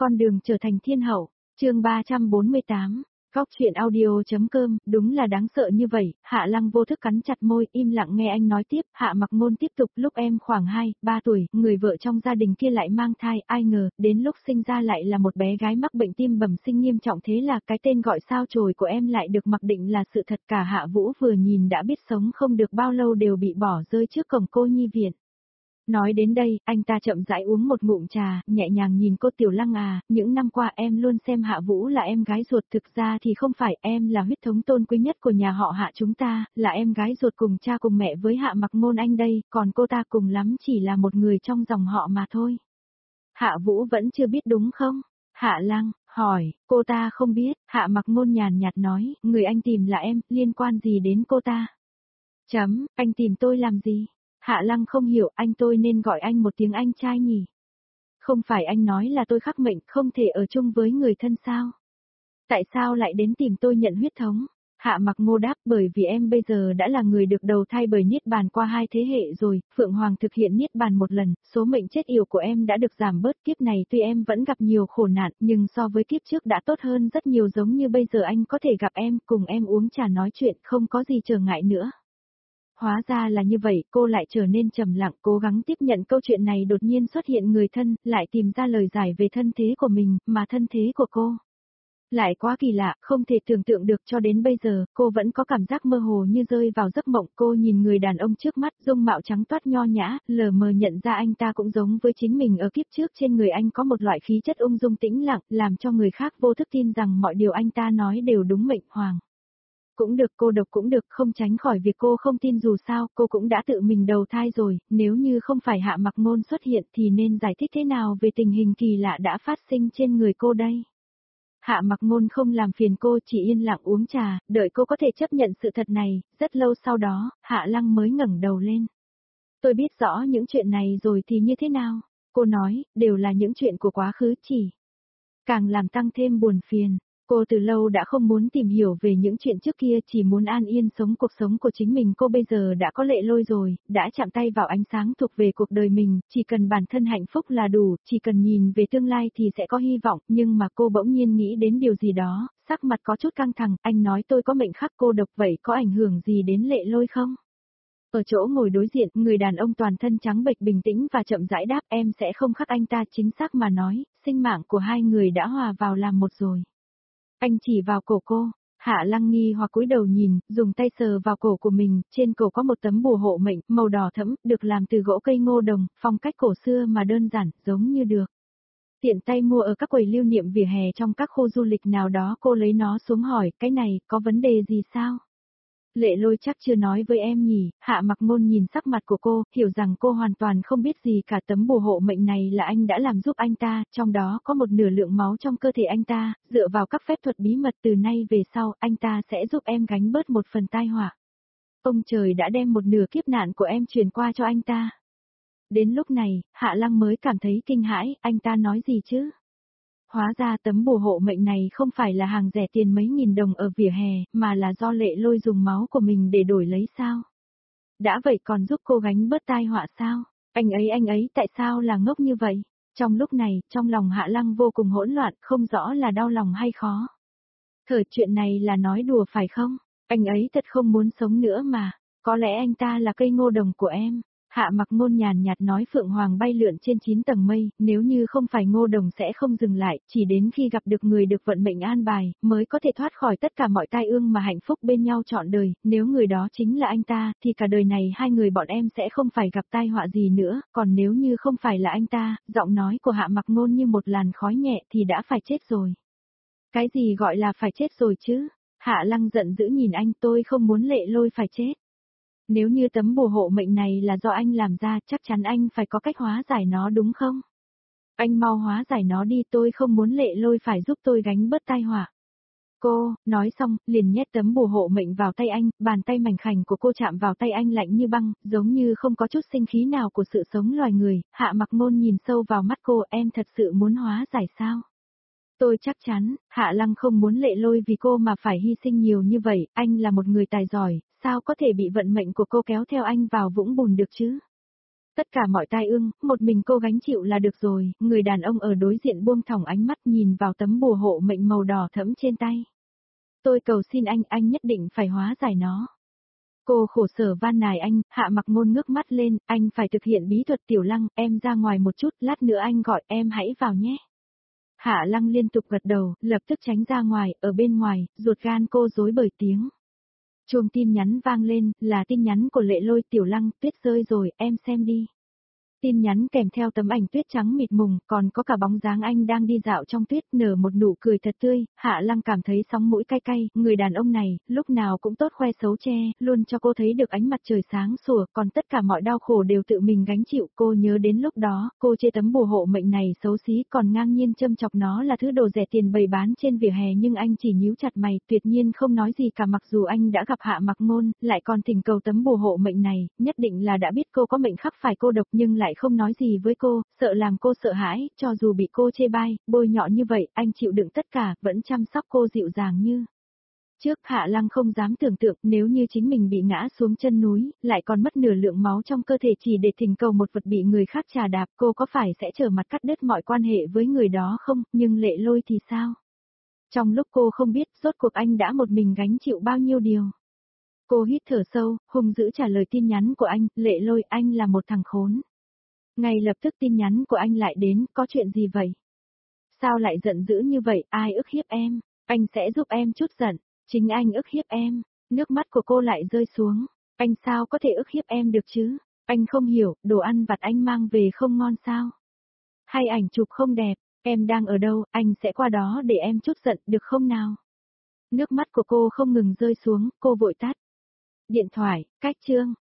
Con đường trở thành thiên hậu, chương 348, góc chuyện audio.com, đúng là đáng sợ như vậy. Hạ Lăng vô thức cắn chặt môi, im lặng nghe anh nói tiếp. Hạ Mặc Ngôn tiếp tục, lúc em khoảng 2-3 tuổi, người vợ trong gia đình kia lại mang thai, ai ngờ, đến lúc sinh ra lại là một bé gái mắc bệnh tim bẩm sinh nghiêm trọng, thế là cái tên gọi sao chổi của em lại được mặc định là sự thật. Cả Hạ Vũ vừa nhìn đã biết sống không được bao lâu đều bị bỏ rơi trước cổng cô nhi viện. Nói đến đây, anh ta chậm rãi uống một ngụm trà, nhẹ nhàng nhìn cô Tiểu Lăng à, những năm qua em luôn xem Hạ Vũ là em gái ruột, thực ra thì không phải, em là huyết thống tôn quý nhất của nhà họ Hạ chúng ta, là em gái ruột cùng cha cùng mẹ với Hạ Mặc Ngôn anh đây, còn cô ta cùng lắm chỉ là một người trong dòng họ mà thôi. Hạ Vũ vẫn chưa biết đúng không? Hạ Lăng, hỏi, cô ta không biết, Hạ Mặc Ngôn nhàn nhạt nói, người anh tìm là em, liên quan gì đến cô ta? Anh tìm tôi làm gì? Hạ Lăng không hiểu, tôi nên gọi anh một tiếng anh trai nhỉ? Không phải anh nói là tôi khắc mệnh, không thể ở chung với người thân sao? Tại sao lại đến tìm tôi nhận huyết thống? Hạ Mặc Ngô đáp, bởi vì em bây giờ đã là người được đầu thai bởi Niết Bàn qua 2 thế hệ rồi, Phượng Hoàng thực hiện Niết Bàn một lần, số mệnh chết yểu của em đã được giảm bớt, kiếp này tuy em vẫn gặp nhiều khổ nạn, nhưng so với kiếp trước đã tốt hơn rất nhiều, giống như bây giờ anh có thể gặp em, cùng em uống trà nói chuyện, không có gì trở ngại nữa. Hóa ra là như vậy, cô lại trở nên trầm lặng, cố gắng tiếp nhận câu chuyện này. Đột nhiên xuất hiện người thân, lại tìm ra lời giải về thân thế của mình, mà thân thế của cô lại quá kỳ lạ, không thể tưởng tượng được. Cho đến bây giờ, cô vẫn có cảm giác mơ hồ như rơi vào giấc mộng. Cô nhìn người đàn ông trước mắt, dung mạo trắng toát nho nhã, lờ mờ nhận ra anh ta cũng giống với chính mình ở kiếp trước. Trên người anh có một loại khí chất ung dung tĩnh lặng, làm cho người khác vô thức tin rằng mọi điều anh ta nói đều đúng. Mệnh Hoàng cũng được, cô độc cũng được, không tránh khỏi việc cô không tin, dù sao, cô cũng đã tự mình đầu thai rồi, nếu như không phải Hạ Mặc Ngôn xuất hiện thì nên giải thích thế nào về tình hình kỳ lạ đã phát sinh trên người cô đây? Hạ Mặc Ngôn không làm phiền cô, chỉ yên lặng uống trà, đợi cô có thể chấp nhận sự thật này. Rất lâu sau đó, Hạ Lăng mới ngẩng đầu lên. Tôi biết rõ những chuyện này rồi thì như thế nào? Cô nói, đều là những chuyện của quá khứ, chỉ càng làm tăng thêm buồn phiền. Cô từ lâu đã không muốn tìm hiểu về những chuyện trước kia, chỉ muốn an yên sống cuộc sống của chính mình. Cô bây giờ đã có Lệ Lôi rồi, đã chạm tay vào ánh sáng thuộc về cuộc đời mình, chỉ cần bản thân hạnh phúc là đủ, chỉ cần nhìn về tương lai thì sẽ có hy vọng. Nhưng mà cô bỗng nhiên nghĩ đến điều gì đó, sắc mặt có chút căng thẳng. Anh nói tôi có mệnh khắc cô độc, vậy có ảnh hưởng gì đến Lệ Lôi không? Ở chỗ ngồi đối diện, người đàn ông toàn thân trắng bệch bình tĩnh và chậm rãi đáp, em sẽ không khắc anh ta. Chính xác mà nói, sinh mạng của hai người đã hòa vào làm một rồi. Anh chỉ vào cổ cô. Hạ Lăng nghi hoặc cúi đầu nhìn, dùng tay sờ vào cổ của mình, trên cổ có một tấm bùa hộ mệnh, màu đỏ thẫm, được làm từ gỗ cây ngô đồng, phong cách cổ xưa mà đơn giản, giống như được tiện tay mua ở các quầy lưu niệm vỉa hè trong các khu du lịch nào đó. Cô lấy nó xuống hỏi, cái này, có vấn đề gì sao? Lệ Lôi chắc chưa nói với em nhỉ? Hạ Mặc Ngôn nhìn sắc mặt của cô, hiểu rằng cô hoàn toàn không biết gì cả. Tấm bùa hộ mệnh này là anh đã làm giúp anh ta, trong đó có một nửa lượng máu trong cơ thể anh ta, dựa vào các phép thuật bí mật từ nay về sau, anh ta sẽ giúp em gánh bớt một phần tai họa. Ông trời đã đem một nửa kiếp nạn của em truyền qua cho anh ta. Đến lúc này, Hạ Lăng mới cảm thấy kinh hãi, anh ta nói gì chứ? Hóa ra tấm bùa hộ mệnh này không phải là hàng rẻ tiền mấy nghìn đồng ở vỉa hè, mà là do Lệ Lôi dùng máu của mình để đổi lấy sao? Đã vậy còn giúp cô gánh bớt tai họa sao? Anh ấy tại sao là ngốc như vậy? Trong lúc này, trong lòng Hạ Lăng vô cùng hỗn loạn, không rõ là đau lòng hay khó. Chuyện này là nói đùa phải không? Anh ấy thật không muốn sống nữa mà. Có lẽ anh ta là cây ngô đồng của em. Hạ Mặc Ngôn nhàn nhạt nói, Phượng Hoàng bay lượn trên 9 tầng mây, nếu như không phải ngô đồng sẽ không dừng lại, chỉ đến khi gặp được người được vận mệnh an bài, mới có thể thoát khỏi tất cả mọi tai ương mà hạnh phúc bên nhau trọn đời. Nếu người đó chính là anh ta, thì cả đời này hai người bọn em sẽ không phải gặp tai họa gì nữa, còn nếu như không phải là anh ta, giọng nói của Hạ Mặc Ngôn như một làn khói nhẹ, thì đã phải chết rồi. Cái gì gọi là phải chết rồi chứ? Hạ Lăng giận dữ nhìn anh, tôi không muốn Lệ Lôi phải chết. Nếu như tấm bùa hộ mệnh này là do anh làm ra, chắc chắn anh phải có cách hóa giải nó đúng không? Anh mau hóa giải nó đi, tôi không muốn Lệ Lôi phải giúp tôi gánh bớt tai họa. Cô, nói xong, liền nhét tấm bùa hộ mệnh vào tay anh, bàn tay mảnh khảnh của cô chạm vào tay anh lạnh như băng, giống như không có chút sinh khí nào của sự sống loài người. Hạ Mặc Ngôn nhìn sâu vào mắt cô, em thật sự muốn hóa giải sao? Tôi chắc chắn, Hạ Lăng không muốn Lệ Lôi vì cô mà phải hy sinh nhiều như vậy, anh là một người tài giỏi, sao có thể bị vận mệnh của cô kéo theo anh vào vũng bùn được chứ? Tất cả mọi tai ương, một mình cô gánh chịu là được rồi, người đàn ông ở đối diện buông thõng ánh mắt nhìn vào tấm bùa hộ mệnh màu đỏ thẫm trên tay. Tôi cầu xin anh nhất định phải hóa giải nó. Cô khổ sở van nài anh, Hạ Mặc Ngôn ngước mắt lên, anh phải thực hiện bí thuật Tiểu Lăng, em ra ngoài một chút, lát nữa anh gọi em hãy vào nhé. Hạ Lăng liên tục gật đầu, lập tức tránh ra ngoài, ở bên ngoài, ruột gan cô rối bời tiếng. Chuông tin nhắn vang lên, là tin nhắn của Lệ Lôi. Tiểu Lăng, tuyết rơi rồi, em xem đi. Tin nhắn kèm theo tấm ảnh tuyết trắng mịt mùng, còn có cả bóng dáng anh đang đi dạo trong tuyết, nở một nụ cười thật tươi. Hạ Lăng cảm thấy sóng mũi cay cay, người đàn ông này, lúc nào cũng tốt khoe xấu che, luôn cho cô thấy được ánh mặt trời sáng sủa, còn tất cả mọi đau khổ đều tự mình gánh chịu. Cô nhớ đến lúc đó, cô chê tấm bùa hộ mệnh này xấu xí, còn ngang nhiên châm chọc nó là thứ đồ rẻ tiền bày bán trên vỉa hè, nhưng anh chỉ nhíu chặt mày, tuyệt nhiên không nói gì cả. Mặc dù anh đã gặp Hạ Mặc Ngôn, lại còn thỉnh cầu tấm bùa hộ mệnh này, nhất định là đã biết cô có mệnh khắc phải cô độc, nhưng lại không nói gì với cô, sợ làm cô sợ hãi, cho dù bị cô chê bai, bôi nhọ như vậy, anh chịu đựng tất cả, vẫn chăm sóc cô dịu dàng như trước. Hạ Lăng không dám tưởng tượng, nếu như chính mình bị ngã xuống chân núi, lại còn mất nửa lượng máu trong cơ thể chỉ để thỉnh cầu một vật bị người khác trà đạp, cô có phải sẽ trở mặt cắt đứt mọi quan hệ với người đó không? Nhưng Lệ Lôi thì sao? Trong lúc cô không biết, rốt cuộc anh đã một mình gánh chịu bao nhiêu điều. Cô hít thở sâu, hung dữ trả lời tin nhắn của anh, Lệ Lôi, anh là một thằng khốn. Ngay lập tức tin nhắn của anh lại đến, có chuyện gì vậy? Sao lại giận dữ như vậy, ai ức hiếp em? Anh sẽ giúp em chút giận, chính anh ức hiếp em. Nước mắt của cô lại rơi xuống, anh sao có thể ức hiếp em được chứ? Anh không hiểu, đồ ăn vặt anh mang về không ngon sao? Hay ảnh chụp không đẹp, em đang ở đâu, anh sẽ qua đó để em chút giận, được không nào? Nước mắt của cô không ngừng rơi xuống, cô vội tắt điện thoại, cách chương.